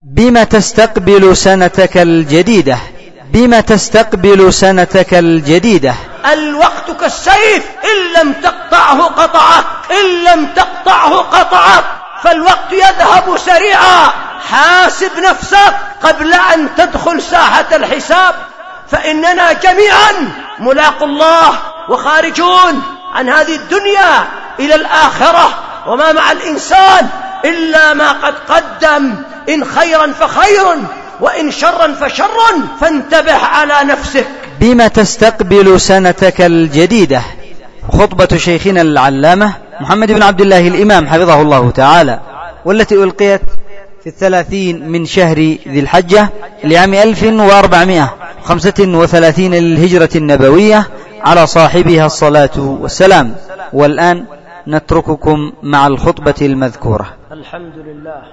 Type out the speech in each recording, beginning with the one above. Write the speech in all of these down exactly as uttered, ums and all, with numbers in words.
بما تستقبل سنتك الجديدة بما تستقبل سنتك الجديدة الوقت كالسيف، إن لم تقطعه قطعك إن لم تقطعه قطعك فالوقت يذهب سريعا. حاسب نفسك قبل أن تدخل ساحة الحساب، فإننا جميعا ملاقوا الله وخارجون عن هذه الدنيا إلى الآخرة، وما مع الإنسان إلا ما قد قدم، إن خيرا فخير وإن شرا فشر، فانتبه على نفسك. بما تستقبل سنتك الجديدة، خطبة شيخنا العلامة محمد بن عبد الله الإمام حفظه الله تعالى، والتي ألقيت في الثلاثين من شهر ذي الحجة لعام ألف وأربعمائة وخمسة وثلاثين للهجرة النبوية، على صاحبها الصلاة والسلام. والآن نترككم مع الخطبة المذكورة. الحمد لله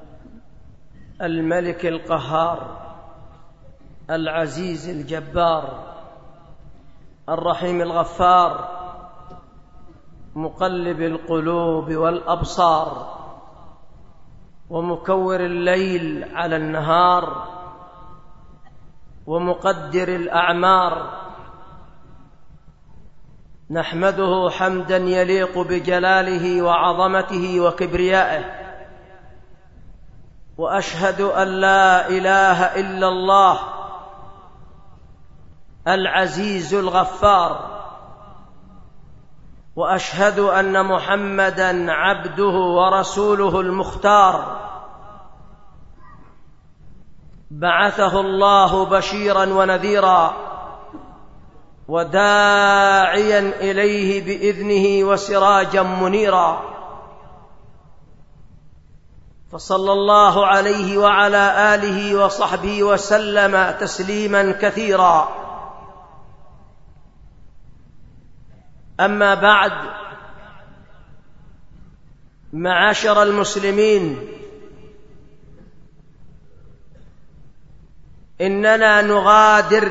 الملك القهار العزيز الجبار الرحيم الغفار، مقلب القلوب والأبصار، ومكور الليل على النهار، ومقدر الأعمار. نحمده حمدا يليق بجلاله وعظمته وكبريائه، وأشهد أن لا إله إلا الله العزيز الغفار، وأشهد أن محمدًا عبده ورسوله المختار، بعثه الله بشيرًا ونذيرًا وداعيًا إليه بإذنه وسراجًا منيرًا، فصلى الله عليه وعلى آله وصحبه وسلم تسليمًا كثيرًا. أما بعد، معاشر المسلمين، إننا نغادر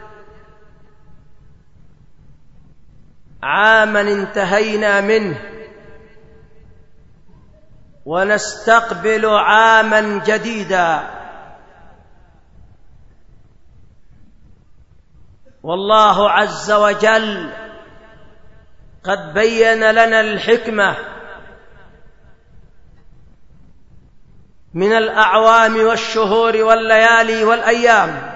عامًا انتهينا منه، ونستقبل عامًا جديدًا. والله عز وجل قد بين لنا الحكمة من الأعوام والشهور والليالي والأيام،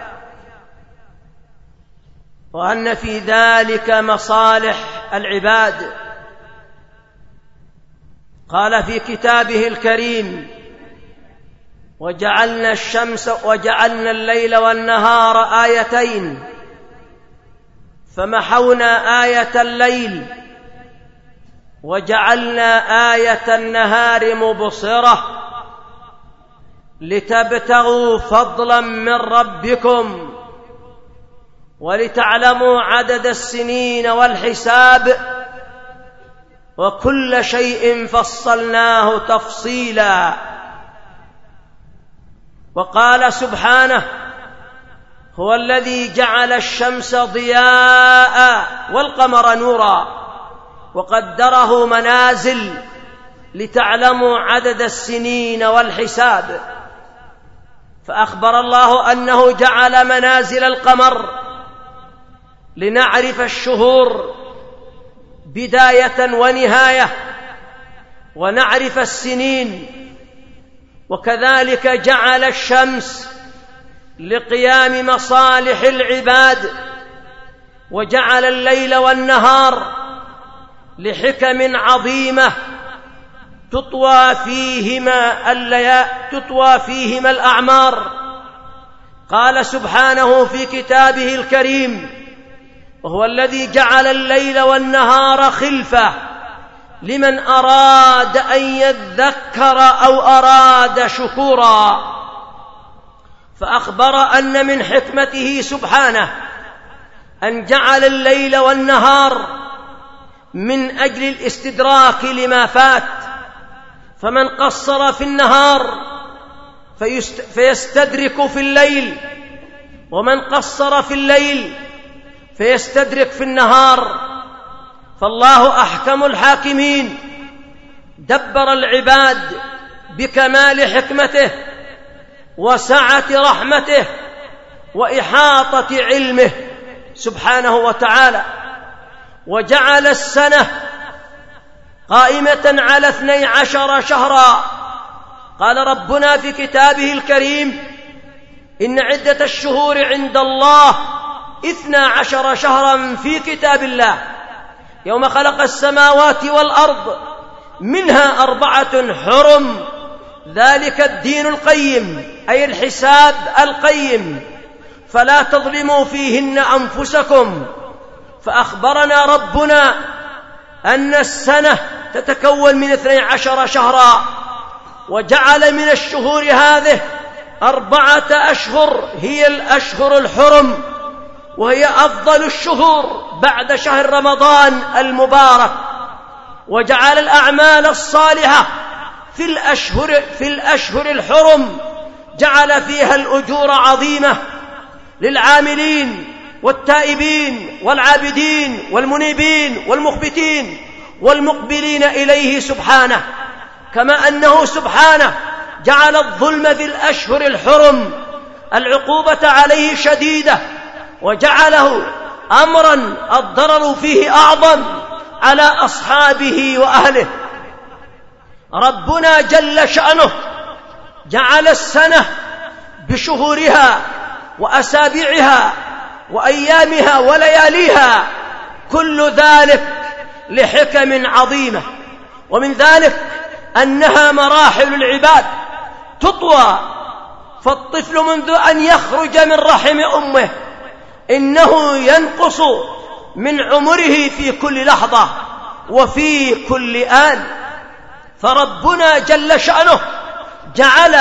وأن في ذلك مصالح العباد. قال في كتابه الكريم: وجعلنا الشمس وجعلنا الليل والنهار آيتين فمحونا آية الليل وجعلنا آية النهار مبصرة لتبتغوا فضلا من ربكم ولتعلموا عدد السنين والحساب وكل شيء فصلناه تفصيلا. وقال سبحانه: هو الذي جعل الشمس ضياء والقمر نورا وقدره منازل لتعلموا عدد السنين والحساب. فأخبر الله أنه جعل منازل القمر لنعرف الشهور بداية ونهاية، ونعرف السنين. وكذلك جعل الشمس لقيام مصالح العباد، وجعل الليل والنهار لحكم عظيمة تطوى فيهما الليالي تطوى فيهما الأعمار. قال سبحانه في كتابه الكريم: وهو الذي جعل الليل والنهار خلفة لمن أراد أن يذكر أو أراد شكورا. فأخبر أن من حكمته سبحانه أن جعل الليل والنهار من أجل الاستدراك لما فات، فمن قصر في النهار فيستدرك في الليل، ومن قصر في الليل فيستدرك في النهار. فالله أحكم الحاكمين دبر العباد بكمال حكمته وسعة رحمته وإحاطة علمه سبحانه وتعالى، وجعل السنة قائمة على اثني عشر شهرا. قال ربنا في كتابه الكريم: إن عدة الشهور عند الله اثنا عشر شهرا في كتاب الله يوم خلق السماوات والأرض منها أربعة حرم ذلك الدين القيم، أي الحساب القيم، فلا تظلموا فيهن أنفسكم. فأخبرنا ربنا أن السنة تتكون من اثني عشر شهرا، وجعل من الشهور هذه أربعة أشهر هي الأشهر الحرم، وهي أفضل الشهور بعد شهر رمضان المبارك. وجعل الأعمال الصالحة في الأشهر, في الأشهر الحرم جعل فيها الأجور عظيمة للعاملين والتائبين والعابدين والمنيبين والمخبتين والمقبلين إليه سبحانه. كما أنه سبحانه جعل الظلم في الأشهر الحرم العقوبة عليه شديدة، وجعله أمرا الضرر فيه أعظم على أصحابه وأهله. ربنا جل شأنه جعل السنة بشهورها وأسابيعها وأيامها ولياليها، كل ذلك لحكم عظيمة. ومن ذلك أنها مراحل العباد تطوى، فالطفل منذ أن يخرج من رحم أمه إنه ينقص من عمره في كل لحظة وفي كل آن. فربنا جل شأنه جعل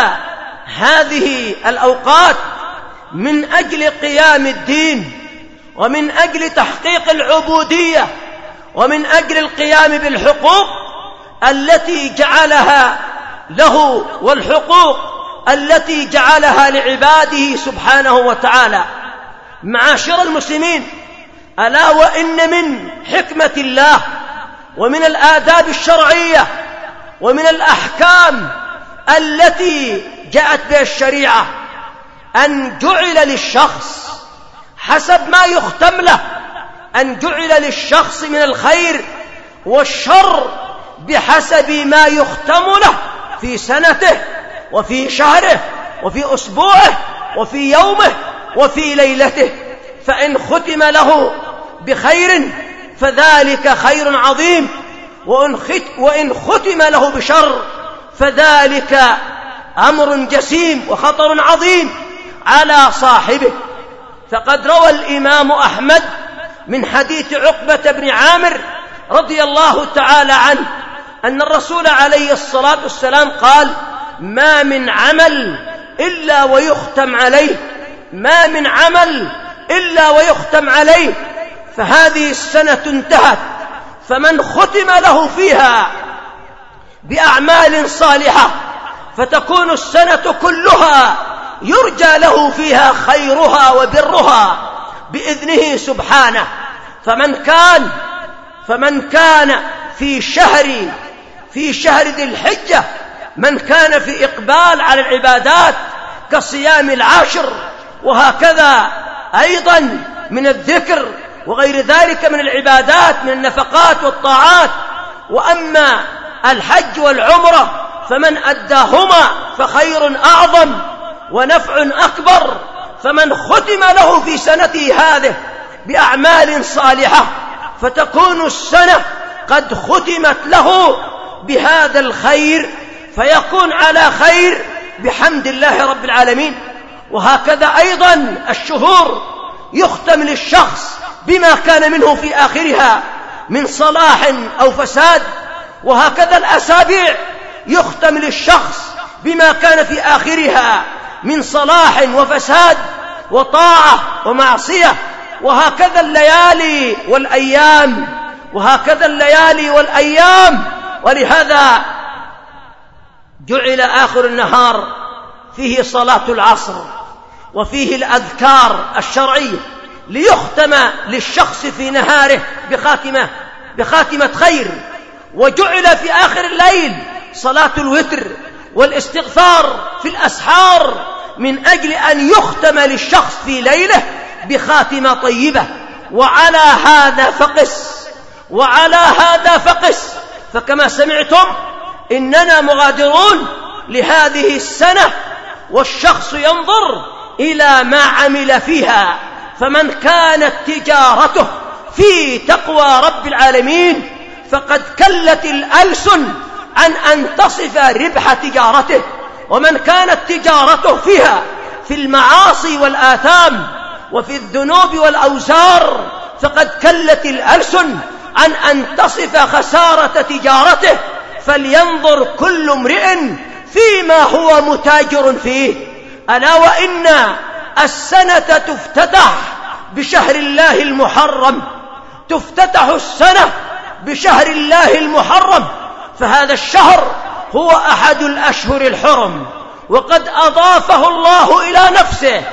هذه الأوقات من أجل قيام الدين، ومن أجل تحقيق العبودية، ومن أجل القيام بالحقوق التي جعلها له والحقوق التي جعلها لعباده سبحانه وتعالى. معاشر المسلمين، ألا وإن من حكمة الله ومن الآداب الشرعية ومن الأحكام التي جاءت بها الشريعة أن جعل للشخص حسب ما يختم له، أن جعل للشخص من الخير والشر بحسب ما يختم له في سنته وفي شهره وفي أسبوعه وفي يومه وفي ليلته. فإن ختم له بخير فذلك خير عظيم، وإن ختم له بشر فذلك أمر جسيم وخطر عظيم على صاحبه. فقد روى الإمام أحمد من حديث عقبة بن عامر رضي الله تعالى عنه أن الرسول عليه الصلاة والسلام قال: ما من عمل إلا ويختم عليه، ما من عمل إلا ويختم عليه. فهذه السنة انتهت، فمن ختم له فيها بأعمال صالحة فتكون السنة كلها يرجى له فيها خيرها وبرها بإذنه سبحانه. فمن كان فمن كان في شهر في شهر ذي الحجة، من كان في إقبال على العبادات كصيام العاشر، وهكذا أيضا من الذكر وغير ذلك من العبادات من النفقات والطاعات. وأما الحج والعمرة فمن أداهما فخير أعظم ونفع أكبر. فمن ختم له في سنته هذه بأعمال صالحة فتكون السنة قد ختمت له بهذا الخير، فيكون على خير بحمد الله رب العالمين. وهكذا أيضا الشهور يختم للشخص بما كان منه في آخرها من صلاح أو فساد، وهكذا الأسابيع يختم للشخص بما كان في آخرها من صلاح وفساد وطاعة ومعصية. وهكذا الليالي والأيام وهكذا الليالي والأيام ولهذا جعل آخر النهار فيه صلاة العصر وفيه الأذكار الشرعية ليختم للشخص في نهاره بخاتمة بخاتمة خير. وجعل في آخر الليل صلاة الوتر والاستغفار في الأسحار من أجل أن يختم للشخص في ليله بخاتمة طيبة. وعلى هذا فقس وعلى هذا فقس فكما سمعتم إننا مغادرون لهذه السنة، والشخص ينظر إلى ما عمل فيها. فمن كانت تجارته في تقوى رب العالمين فقد كلت الألسن عن أن تصف ربح تجارته، ومن كانت تجارته فيها في المعاصي والآثام وفي الذنوب والأوزار فقد كلت الألسن عن أن تصف خسارة تجارته. فلينظر كل امرئ فيما هو متاجر فيه. ألا وإن السنة تفتتح بشهر الله المحرم، تفتتح السنة بشهر الله المحرم، فهذا الشهر هو أحد الأشهر الحرم، وقد أضافه الله إلى نفسه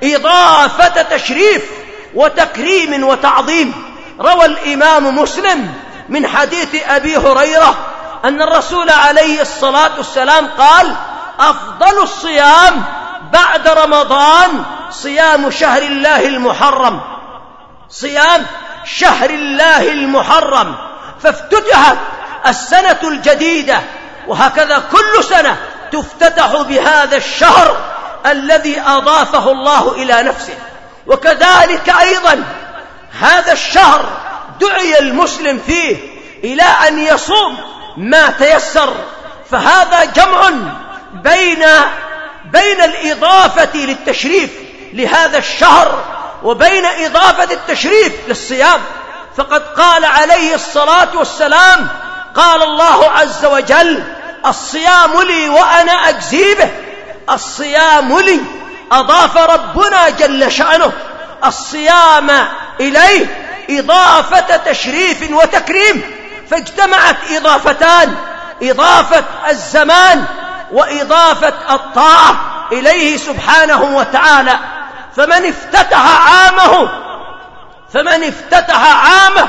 إضافة تشريف وتكريم وتعظيم. روى الإمام مسلم من حديث أبي هريرة أن الرسول عليه الصلاة والسلام قال: أفضل الصيام بعد رمضان صيام شهر الله المحرم، صيام شهر الله المحرم. فافتتحت السنة الجديدة، وهكذا كل سنة تفتتح بهذا الشهر الذي أضافه الله إلى نفسه. وكذلك أيضا هذا الشهر دعي المسلم فيه إلى أن يصوم ما تيسر، فهذا جمع بين بين الإضافة للتشريف لهذا الشهر وبين إضافة التشريف للصيام. فقد قال عليه الصلاة والسلام: قال الله عز وجل: الصيام لي وأنا أجزي به. الصيام لي، أضاف ربنا جل شأنه الصيام إليه إضافة تشريف وتكريم، فاجتمعت إضافتان: إضافة الزمان وإضافة الطاعة إليه سبحانه وتعالى. فمن افتتح عامه فمن افتتح عامه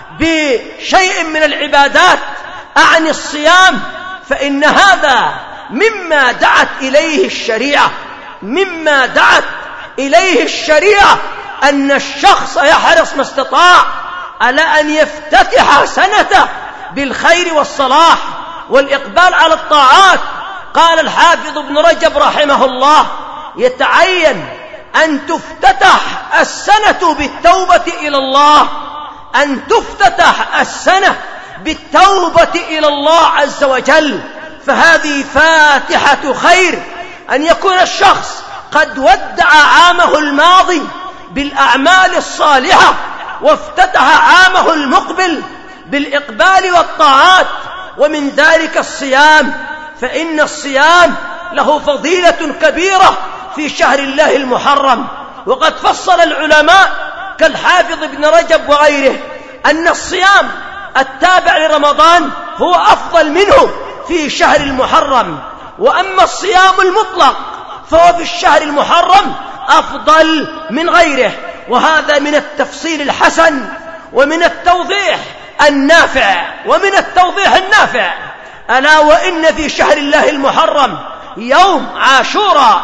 بشيء من العبادات أعني الصيام، فإن هذا مما دعت إليه الشريعة مما دعت إليه الشريعة أن الشخص يحرص ما استطاع على أن يفتتح سنته بالخير والصلاح والإقبال على الطاعات. قال الحافظ ابن رجب رحمه الله: يتعين أن تفتتح السنة بالتوبة إلى الله أن تفتتح السنة بالتوبة إلى الله عز وجل، فهذه فاتحة خير. أن يكون الشخص قد ودع عامه الماضي بالأعمال الصالحة وافتتح عامه المقبل بالإقبال والطاعات، ومن ذلك الصيام، فإن الصيام له فضيلة كبيرة في شهر الله المحرم. وقد فصل العلماء كالحافظ ابن رجب وغيره أن الصيام التابع لرمضان هو أفضل منه في شهر المحرم، وأما الصيام المطلق فهو في الشهر المحرم أفضل من غيره. وهذا من التفصيل الحسن ومن التوضيح النافع ومن التوضيح النافع ألا وإن في شهر الله المحرم يوم عاشوراء،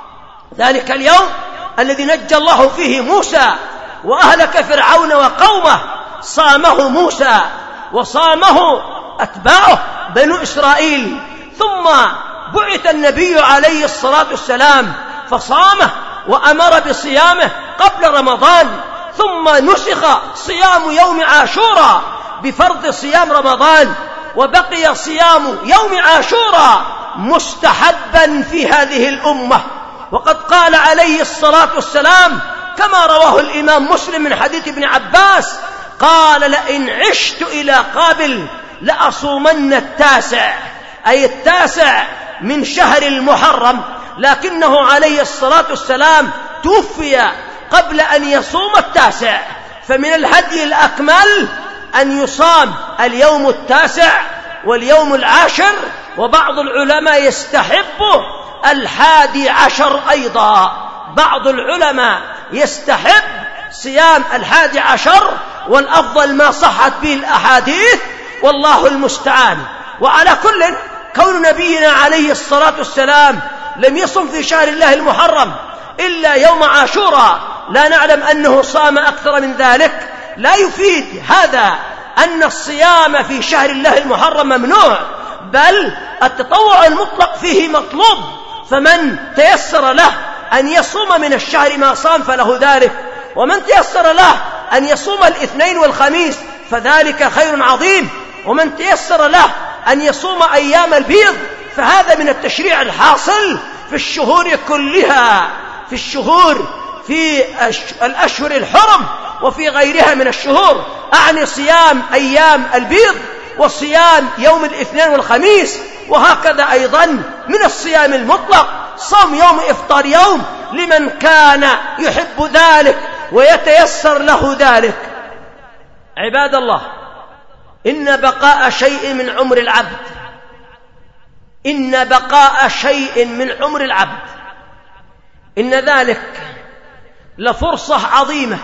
ذلك اليوم الذي نجى الله فيه موسى وأهلك فرعون وقومه، صامه موسى وصامه أتباعه بنو إسرائيل، ثم بعث النبي عليه الصلاة والسلام فصامه وأمر بصيامه قبل رمضان، ثم نسخ صيام يوم عاشوراء بفرض صيام رمضان، وبقي صيام يوم عاشوراء مستحبا في هذه الأمة. وقد قال عليه الصلاة والسلام كما رواه الإمام مسلم من حديث ابن عباس قال: لئن عشت إلى قابل لأصومن التاسع، أي التاسع من شهر المحرم، لكنه عليه الصلاة والسلام توفي قبل أن يصوم التاسع، فمن الهدي الأكمل أن يصام اليوم التاسع واليوم العاشر، وبعض العلماء يستحب الحادي عشر أيضا. بعض العلماء يستحب صيام الحادي عشر، والأفضل ما صحت به الأحاديث، والله المستعان. وعلى كل، كون نبينا عليه الصلاة والسلام لم يصم في شهر الله المحرم إلا يوم عاشوراء، لا نعلم أنه صام أكثر من ذلك، لا يفيد هذا أن الصيام في شهر الله المحرم ممنوع، بل التطوع المطلق فيه مطلوب. فمن تيسر له أن يصوم من الشهر ما صام فله ذلك، ومن تيسر له أن يصوم الاثنين والخميس فذلك خير عظيم، ومن تيسر له أن يصوم أيام البيض فهذا من التشريع الحاصل في الشهور كلها، في الشهور في الأشهر الحرم وفي غيرها من الشهور، أعني صيام أيام البيض وصيام يوم الاثنين والخميس. وهكذا أيضا من الصيام المطلق صوم يوم إفطار يوم لمن كان يحب ذلك ويتيسر له ذلك. عباد الله، إن بقاء شيء من عمر العبد إن بقاء شيء من عمر العبد إن ذلك لفرصة عظيمة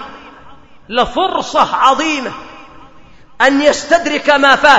لفرصة عظيمة أن يستدرك ما فات،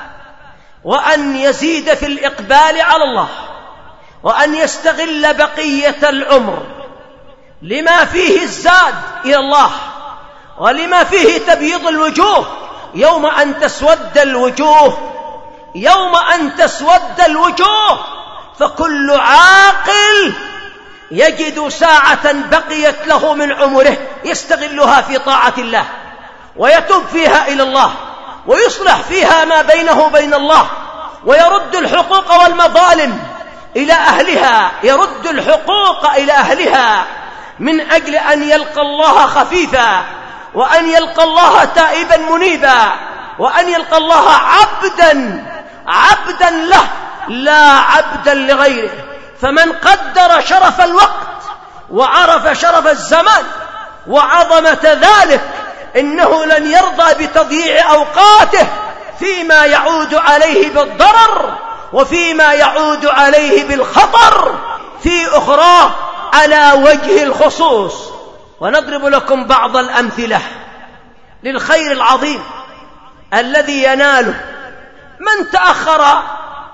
وأن يزيد في الإقبال على الله، وأن يستغل بقية العمر لما فيه الزاد إلى الله، ولما فيه تبييض الوجوه يوم أن تسود الوجوه يوم أن تسود الوجوه فكل عاقل يجد ساعة بقيت له من عمره يستغلها في طاعة الله، ويتوب فيها إلى الله، ويصلح فيها ما بينه وبين الله، ويرد الحقوق والمظالم إلى أهلها يرد الحقوق إلى أهلها من أجل أن يلقى الله خفيفا، وأن يلقى الله تائبا منيبا، وأن يلقى الله عبدا عبدا له لا عبدا لغيره. فمن قدر شرف الوقت وعرف شرف الزمان وعظمة ذلك إنه لن يرضى بتضييع أوقاته فيما يعود عليه بالضرر وفيما يعود عليه بالخطر في أخرى على وجه الخصوص. ونضرب لكم بعض الأمثلة للخير العظيم الذي يناله من تأخر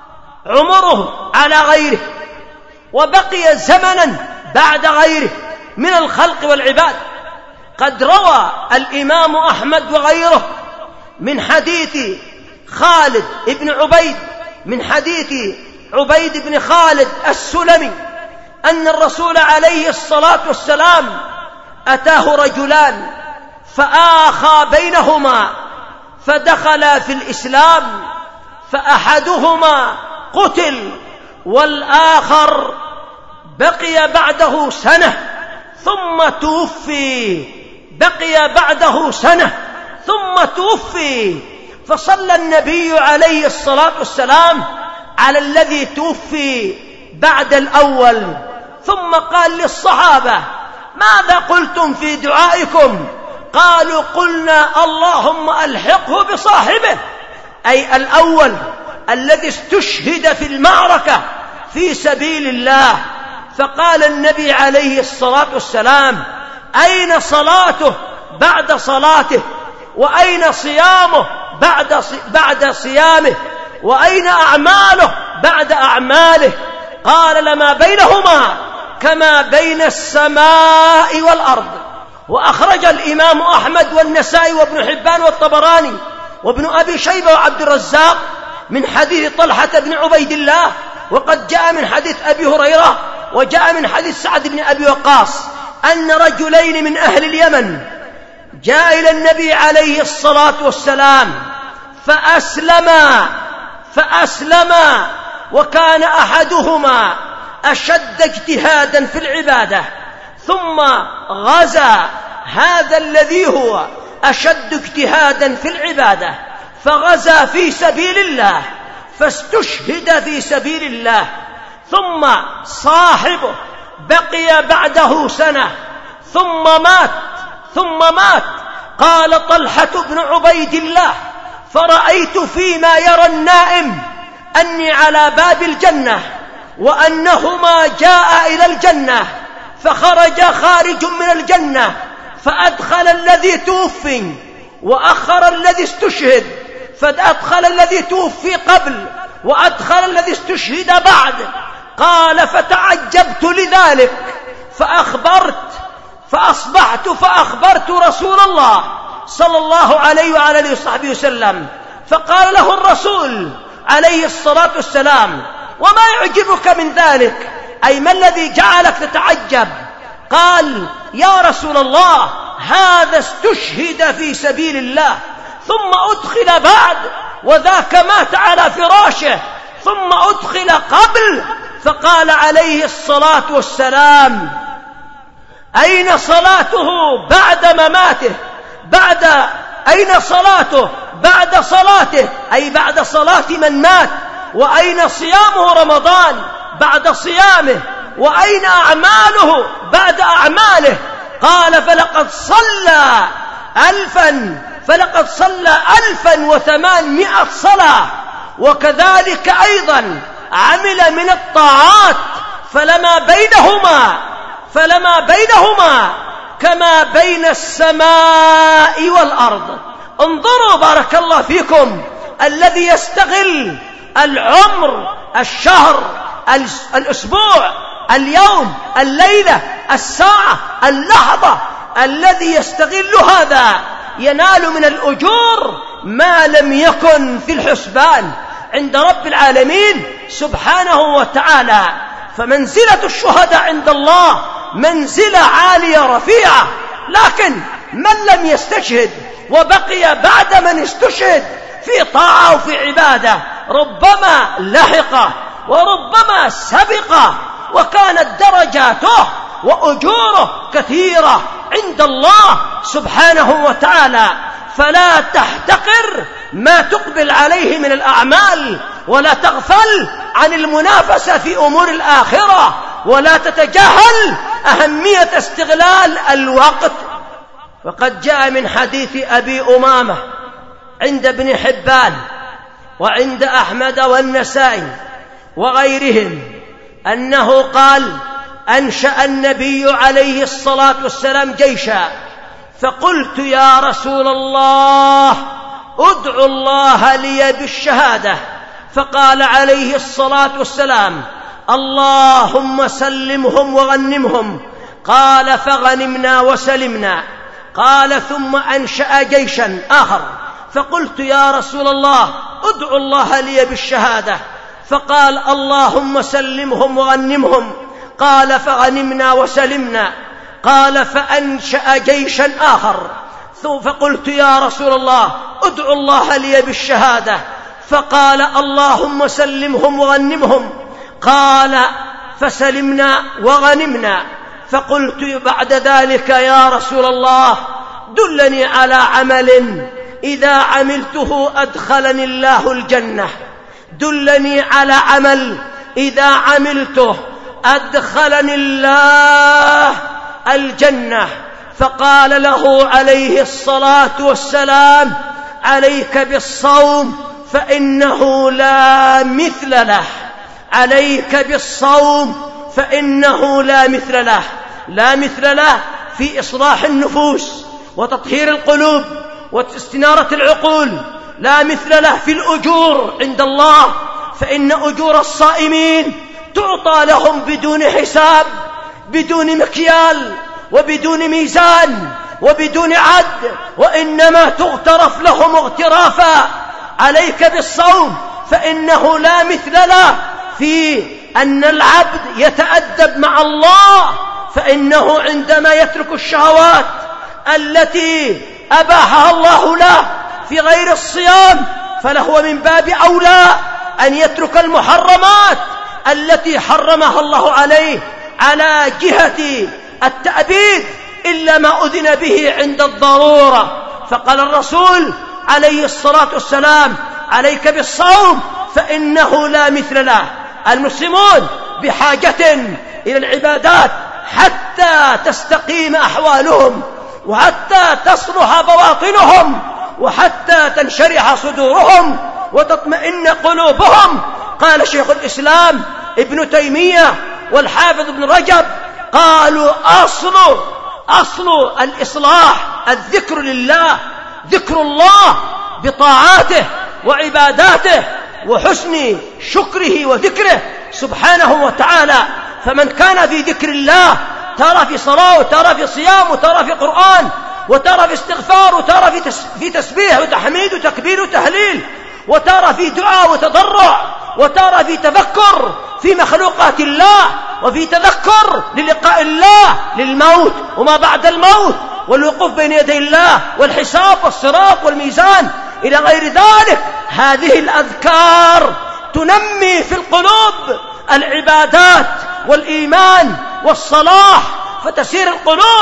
عمره على غيره وبقي زمنا بعد غيره من الخلق والعباد. قد روى الإمام أحمد وغيره من حديث خالد بن عبيد من حديث عبيد بن خالد السلمي أن الرسول عليه الصلاة والسلام أتاه رجلان فآخى بينهما فدخلا في الإسلام، فأحدهما قتل والآخر بقي بعده سنة ثم توفي بقي بعده سنة ثم توفي فصلى النبي عليه الصلاة والسلام على الذي توفي بعد الأول، ثم قال للصحابة: ماذا قلتم في دعائكم؟ قالوا: قلنا اللهم ألحقه بصاحبه، أي الأول الذي استشهد في المعركة في سبيل الله. فقال النبي عليه الصلاة والسلام: أين صلاته بعد صلاته؟ وأين صيامه بعد بعد صيامه؟ وأين أعماله بعد أعماله؟ قال: لما بينهما كما بين السماء والأرض. وأخرج الإمام أحمد والنسائي وابن حبان والطبراني وابن أبي شيبة وعبد الرزاق من حديث طلحة بن عبيد الله، وقد جاء من حديث أبي هريرة، وجاء من حديث سعد بن أبي وقاص أن رجلين من أهل اليمن جاء إلى النبي عليه الصلاة والسلام فأسلما فأسلما وكان أحدهما أشد اجتهادا في العبادة، ثم غزا هذا الذي هو أشد اجتهادا في العبادة فغزا في سبيل الله فاستشهد في سبيل الله، ثم صاحبه بقي بعده سنة ثم مات ثم مات قال طلحة بن عبيد الله: فرأيت فيما يرى النائم أني على باب الجنة وأنهما جاء إلى الجنة، فخرج خارج من الجنة فأدخل الذي توفي وأخر الذي استشهد، فأدخل الذي توفي قبل وأدخل الذي استشهد بعد. قال فتعجبت لذلك فأخبرت فأصبحت فأخبرت رسول الله صلى الله عليه وعلى آله وصحبه وسلم، فقال له الرسول عليه الصلاة والسلام: وما يعجبك من ذلك؟ أي ما الذي جعلك تتعجب؟ قال: يا رسول الله، هذا استشهد في سبيل الله ثم أدخل بعد، وذاك مات على فراشه ثم أدخل قبل. فقال عليه الصلاة والسلام: أين صلاته بعد مماته؟ بعد أين صلاته بعد صلاته؟ أي بعد صلاة من مات. وأين صيامه رمضان بعد صيامه؟ وأين أعماله بعد أعماله؟ قال: فلقد صلى ألفا فلقد صلى ألفا وثمانمائة صلاة. وكذلك أيضا عمل من الطاعات فلما بينهما فلما بينهما كما بين السماء والأرض. انظروا بارك الله فيكم، الذي يستغل العمر، الشهر، الأسبوع، اليوم، الليلة، الساعة، اللحظة، الذي يستغل هذا ينال من الأجور ما لم يكن في الحسبان عند رب العالمين سبحانه وتعالى. فمنزلة الشهداء عند الله منزلة عالية رفيعة. لكن من لم يستشهد وبقي بعد من استشهد في طاعة وفي عبادة ربما لحقه وربما سبقه، وكانت درجاته وأجوره كثيرة عند الله سبحانه وتعالى. فلا تحتقر ما تقبل عليه من الأعمال، ولا تغفل عن المنافسة في أمور الآخرة، ولا تتجاهل أهمية استغلال الوقت. وقد جاء من حديث أبي أمامة عند ابن حبان وعند أحمد والنسائي وغيرهم أنه قال: أنشأ النبي عليه الصلاة والسلام جيشا، فقلت: يا رسول الله، ادعو الله لي بالشهادة. فقال عليه الصلاة والسلام: اللهم سلمهم وغنمهم. قال: فغنمنا وسلمنا. قال: ثم أنشأ جيشا آخر، فقلت: يا رسول الله، ادعو الله لي بالشهادة. فقال: اللهم سلمهم وغنمهم. قال: فغنمنا وسلمنا. قال: فأنشأ جيشا آخر، فقلت: يا رسول الله، ادعو الله لي بالشهادة. فقال: اللهم سلمهم وغنمهم. قال: فسلمنا وغنمنا. فقلت بعد ذلك: يا رسول الله، دلني على عمل إذا عملته أدخلني الله الجنة. دلني على عمل إذا عملته أدخلني الله الجنة. فقال له عليه الصلاة والسلام: عليك بالصوم فإنه لا مثل له. عليك بالصوم فإنه لا مثل له. لا مثل له في إصلاح النفوس وتطهير القلوب واستنارة العقول. لا مثل له في الأجور عند الله، فإن أجور الصائمين تعطى لهم بدون حساب، بدون مكيال، وبدون ميزان، وبدون عد، وإنما تغترف لهم اغترافا. عليك بالصوم فإنه لا مثل له في أن العبد يتأدب مع الله، فإنه عندما يترك الشهوات التي أباحها الله له في غير الصيام، فله من باب أولى أن يترك المحرمات التي حرمها الله عليه على جهة التأبيد إلا ما أذن به عند الضرورة. فقال الرسول عليه الصلاة والسلام: عليك بالصوم فإنه لا مثل له. المسلمون بحاجة إلى العبادات حتى تستقيم أحوالهم، وحتى تصلح بواطنهم، وحتى تنشرح صدورهم وتطمئن قلوبهم. قال شيخ الإسلام ابن تيمية والحافظ ابن رجب قالوا: أصل أصل الإصلاح الذكر لله، ذكر الله بطاعاته وعباداته وحسن شكره وذكره سبحانه وتعالى. فمن كان في ذكر الله ترى في صلاة، وترى في صيام، وترى في قرآن، وترى في استغفار، وترى في تسبيح وتحميد وتكبير وتهليل، وترى في دعاء وتضرع، وترى في تفكر في مخلوقات الله، وفي تذكر للقاء الله، للموت وما بعد الموت، والوقوف بين يدي الله، والحساب والصراط والميزان إلى غير ذلك. هذه الأذكار تنمي في القلوب العبادات والإيمان والصلاح، فتسير القلوب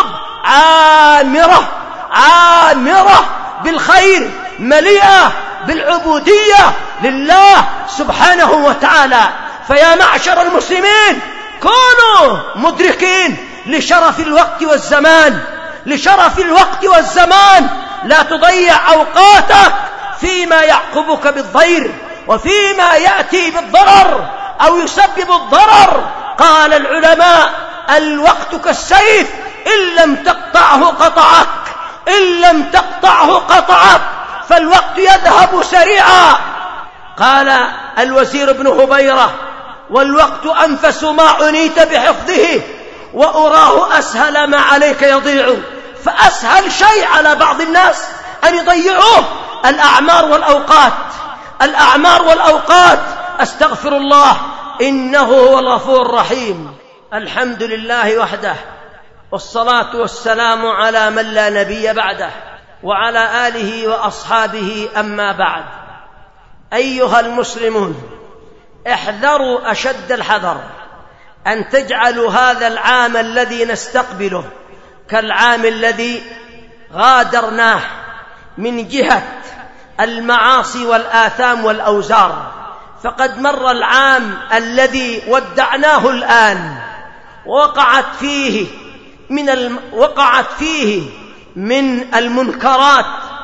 عامرة عامرة بالخير، مليئة بالعبودية لله سبحانه وتعالى. فيا معشر المسلمين، كونوا مدركين لشرف الوقت والزمان، لشرف الوقت والزمان. لا تضيع أوقاتك فيما يعقبك بالضير، وفيما يأتي بالضرر أو يسبب الضرر. قال العلماء: الوقت كالسيف، إن لم تقطعه قطعك، إن لم تقطعه قطعك، فالوقت يذهب سريعا. قال الوزير بن هبيرة: والوقت أنفس ما عنيت بحفظه، وأراه أسهل ما عليك يضيع. فأسهل شيء على بعض الناس أن يضيعوه الأعمار والأوقات، الأعمار والأوقات. أستغفر الله، إنه هو الغفور الرحيم. الحمد لله وحده، والصلاة والسلام على من لا نبي بعده، وعلى آله وأصحابه. أما بعد، أيها المسلمون، احذروا أشد الحذر أن تجعلوا هذا العام الذي نستقبله كالعام الذي غادرناه من جهة المعاصي والآثام والأوزار. فقد مر العام الذي ودعناه الآن، وقعت فيه من الم... وقعت فيه من المنكرات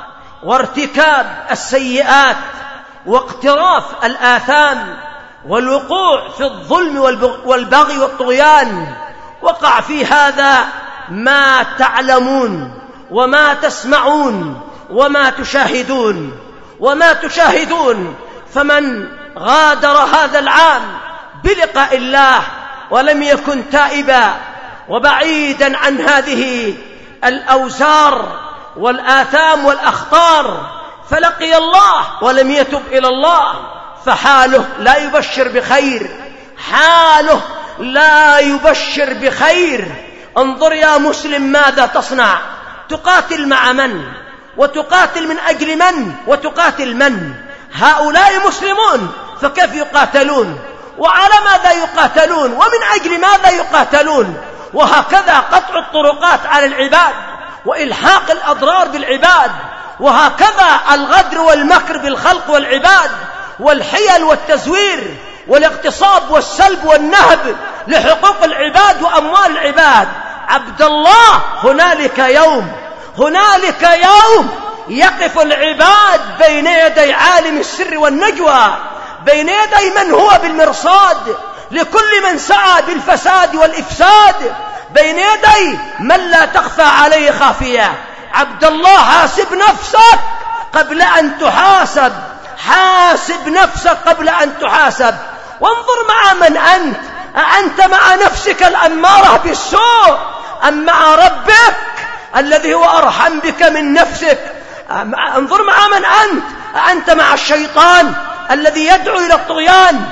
وارتكاب السيئات واقتراف الآثام والوقوع في الظلم والبغي والطغيان. وقع في هذا ما تعلمون وما تسمعون وما تشاهدون وما تشاهدون. فمن غادر هذا العام بلقاء الله ولم يكن تائبا وبعيدا عن هذه الأوزار والآثام والأخطار، فلقي الله ولم يتب إلى الله، فحاله لا يبشر بخير، حاله لا يبشر بخير. انظر يا مسلم ماذا تصنع، تقاتل مع من، وتقاتل من أجل من، وتقاتل من؟ هؤلاء مسلمون، فكيف يقاتلون؟ وعلى ماذا يقاتلون؟ ومن أجل ماذا يقاتلون؟ وهكذا قطع الطرقات على العباد، وإلحاق الأضرار بالعباد، وهكذا الغدر والمكر بالخلق والعباد، والحيل والتزوير والاغتصاب والسلب والنهب لحقوق العباد وأموال العباد. عبد الله، هنالك يوم هنالك يوم يقف العباد بين يدي عالم السر والنجوى، بين يدي من هو بالمرصاد لكل من سعى بالفساد والإفساد، بين يدي من لا تخفى عليه خافية. عبد الله، حاسب نفسك قبل أن تحاسب، حاسب نفسك قبل أن تحاسب. وانظر مع من أنت، أأنت مع نفسك الأمارة بالسوء، أم مع ربك الذي هو أرحم بك من نفسك؟ انظر مع من أنت، أأنت مع الشيطان الذي يدعو إلى الطغيان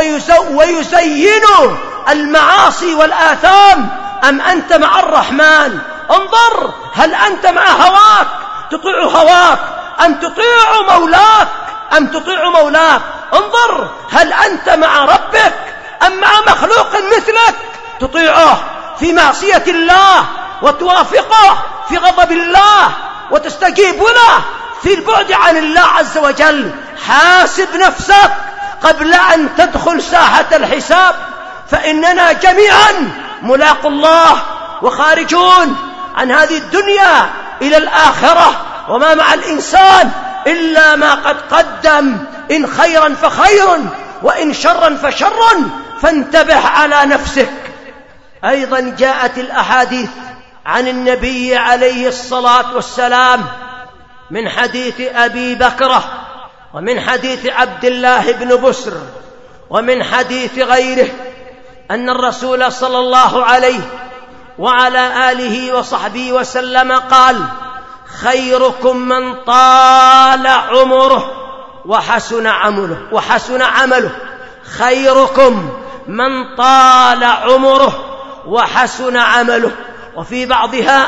ويزين المعاصي والآثام، أم أنت مع الرحمن؟ انظر، هل أنت مع هواك تطيع هواك، أم تطيع مولاك أم تطيع مولاك؟ انظر، هل أنت مع ربك أم مع مخلوق مثلك تطيعه في معصية الله وتوافقه في غضب الله وتستجيب له في البعد عن الله عز وجل؟ حاسب نفسك قبل أن تدخل ساحة الحساب، فإننا جميعا ملاقوا الله وخارجون عن هذه الدنيا إلى الآخرة، وما مع الإنسان إلا ما قد قدم، إن خيرا فخير وإن شرا فشر، فانتبه على نفسك. أيضا جاءت الأحاديث عن النبي عليه الصلاة والسلام من حديث أبي بكرة ومن حديث عبد الله بن بسر ومن حديث غيره أن الرسول صلى الله عليه وعلى آله وصحبه وسلم قال: خيركم من طال عمره وحسن عمله وحسن عمله خيركم من طال عمره وحسن عمله. وفي بعضها: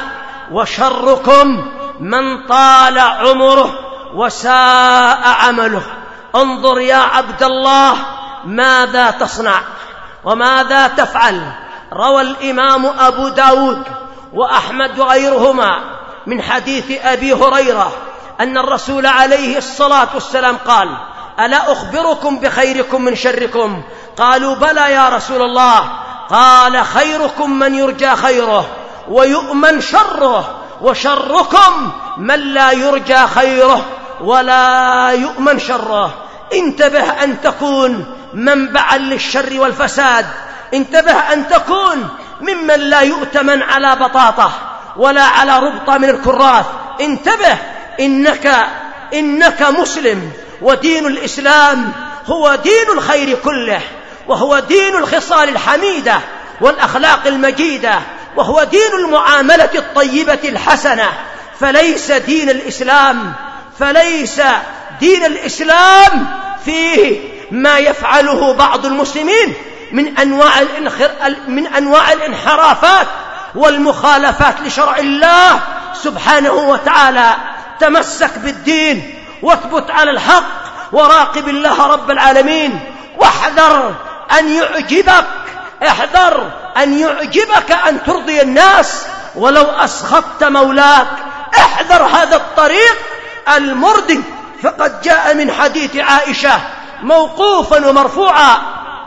وشركم من طال عمره وساء عمله. انظر يا عبد الله ماذا تصنع وماذا تفعل. روى الإمام أبو داود وأحمد وغيرهما من حديث أبي هريرة أن الرسول عليه الصلاة والسلام قال: ألا أخبركم بخيركم من شركم؟ قالوا: بلى يا رسول الله. قال: خيركم من يرجى خيره ويؤمن شره، وشركم من لا يرجى خيره ولا يؤمن شره. انتبه أن تكون منبعا للشر والفساد، انتبه أن تكون ممن لا يؤتمن على بطاطة ولا على ربطة من الكراث. انتبه، إنك, إنك مسلم، ودين الإسلام هو دين الخير كله، وهو دين الخصال الحميدة والأخلاق المجيدة، وهو دين المعاملة الطيبة الحسنة. فليس دين الإسلام فليس دين الإسلام فيه ما يفعله بعض المسلمين من أنواع من أنواع الانحرافات والمخالفات لشرع الله سبحانه وتعالى. تمسك بالدين واثبت على الحق وراقب الله رب العالمين، واحذر أن يعجبك احذر أن يعجبك أن ترضي الناس ولو أسخطت مولاك. احذر هذا الطريق المردي، فقد جاء من حديث عائشة موقوفا ومرفوعا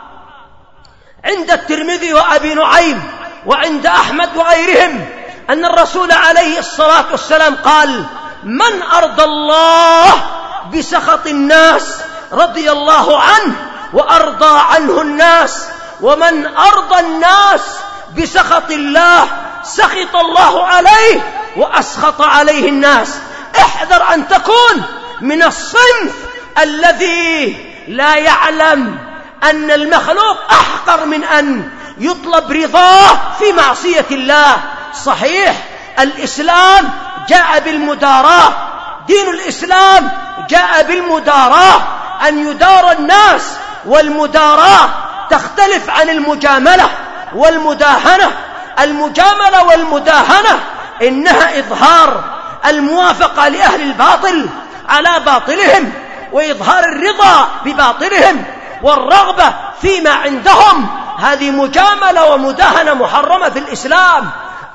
عند الترمذي وأبي نعيم وعند أحمد وغيرهم أن الرسول عليه الصلاة والسلام قال: من أرضى الله بسخط الناس رضي الله عنه وأرضى عنه الناس، ومن أرضى الناس بسخط الله سخط الله عليه وأسخط عليه الناس. احذر أن تكون من الصنف الذي لا يعلم أن المخلوق أحقر من أن يطلب رضاه في معصية الله. صحيح الإسلام جاء بالمداراة، دين الإسلام جاء بالمداراة، أن يدار الناس، والمداراة تختلف عن المجاملة والمداهنة. المجاملة والمداهنة إنها إظهار الموافقة لأهل الباطل على باطلهم، وإظهار الرضا بباطلهم والرغبة فيما عندهم. هذه مجاملة ومداهنة محرمة في الإسلام.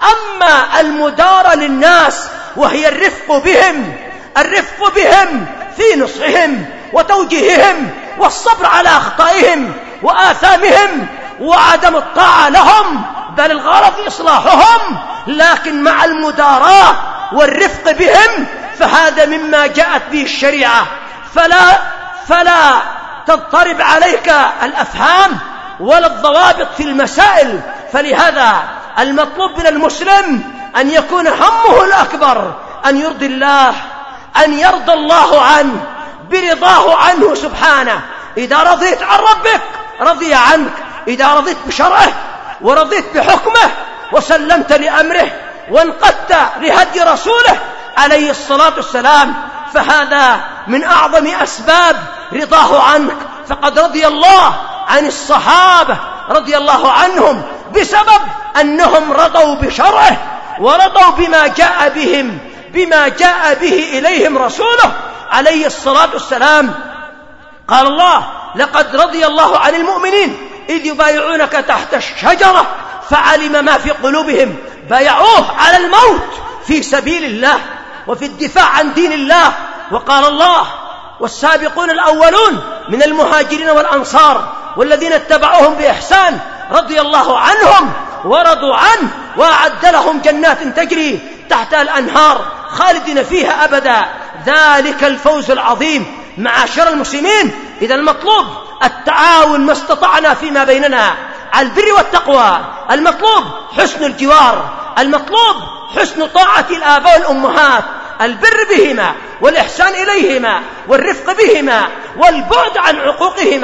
أما المدارة للناس وهي الرفق بهم الرفق بهم في نصحهم وتوجيههم والصبر على أخطائهم وآثامهم وعدم الطاعة لهم، بل الغرض إصلاحهم، لكن مع المداراة والرفق بهم فهذا مما جاءت به الشريعة. فلا, فلا تضطرب عليك الأفهام ولا الضوابط في المسائل. فلهذا المطلوب من المسلم أن يكون همه الأكبر أن يرضي الله، أن يرضى الله عنه برضاه عنه سبحانه. إذا رضيت عن ربك رضي عنك، إذا رضيت بشرعه ورضيت بحكمه وسلمت لأمره وانقدت لهدي رسوله عليه الصلاة والسلام، فهذا من أعظم أسباب رضاه عنك. فقد رضي الله عن الصحابة رضي الله عنهم بسبب أنهم رضوا بشرعه ورضوا بما جاء بهم بما جاء به إليهم رسوله عليه الصلاة والسلام. قال الله: لقد رضي الله عن المؤمنين إذ يبايعونك تحت الشجرة فعلم ما في قلوبهم. بايعوه على الموت في سبيل الله وفي الدفاع عن دين الله. وقال الله: والسابقون الأولون من المهاجرين والأنصار والذين اتبعوهم بإحسان رضي الله عنهم ورضوا عنه وأعد لهم جنات تجري تحتها الأنهار خالدين فيها أبدا، ذلك الفوز العظيم. معاشر المسلمين، إذا المطلوب التعاون ما استطعنا فيما بيننا على البر والتقوى، المطلوب حسن الجوار، المطلوب حسن طاعة الآباء والأمهات، البر بهما والإحسان إليهما والرفق بهما والبعد عن عقوقهما.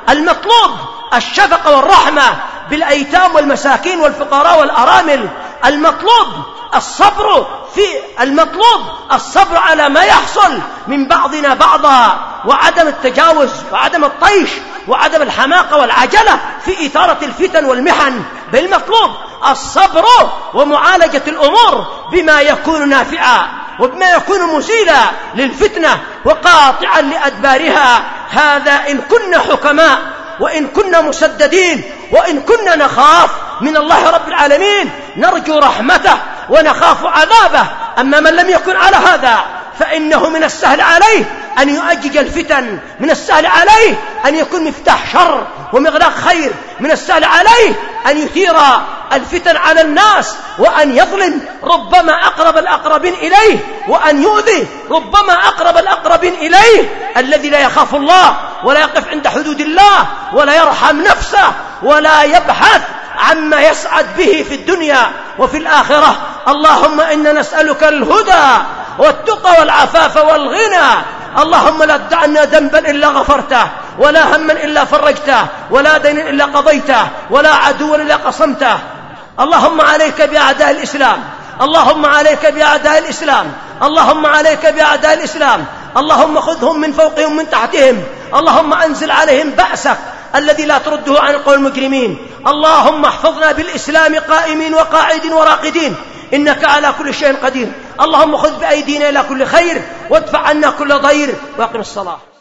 المطلوب الشفقة والرحمة بالأيتام والمساكين والفقراء والأرامل. المطلوب الصبر في المطلوب الصبر على ما يحصل من بعضنا بعضا، وعدم التجاوز وعدم الطيش وعدم الحماقة والعجلة في إثارة الفتن والمحن، بل المطلوب الصبر ومعالجة الأمور بما يكون نافعا وبما يكون مزيلا للفتنة وقاطعا لأدبارها. هذا إن كنا حكماء، وإن كنا مسددين، وإن كنا نخاف من الله رب العالمين، نرجو رحمته ونخاف عذابه. أما من لم يكن على هذا فإنه من السهل عليه أن يؤجج الفتن، من السهل عليه أن يكون مفتاح شر ومغلاق خير، من السهل عليه أن يثير الفتن على الناس، وأن يظلم ربما أقرب الأقربين إليه، وأن يؤذي ربما أقرب الأقربين إليه. الذي لا يخاف الله ولا يقف عند حدود الله ولا يرحم نفسه ولا يبحث عما يسعد به في الدنيا وفي الآخرة. اللهم إنا نسألك الهدى والتقى والعفاف والغنى. اللهم لا تدع عنا ذنبا إلا غفرته، ولا هما إلا فرجته، ولا دينا إلا قضيته، ولا عدوا إلا قصمته. اللهم عليك بأعداء الإسلام، اللهم عليك بأعداء الإسلام، اللهم عليك بأعداء الإسلام. اللهم خذهم من فوقهم من تحتهم، اللهم أنزل عليهم بأسك الذي لا ترده عن القوم المجرمين. اللهم احفظنا بالإسلام قائمين وقاعدين وراقدين، إنك على كل شيء قدير. اللهم خذ بأيدينا إلى كل خير، وادفع عنا كل ضير، واقم الصلاة.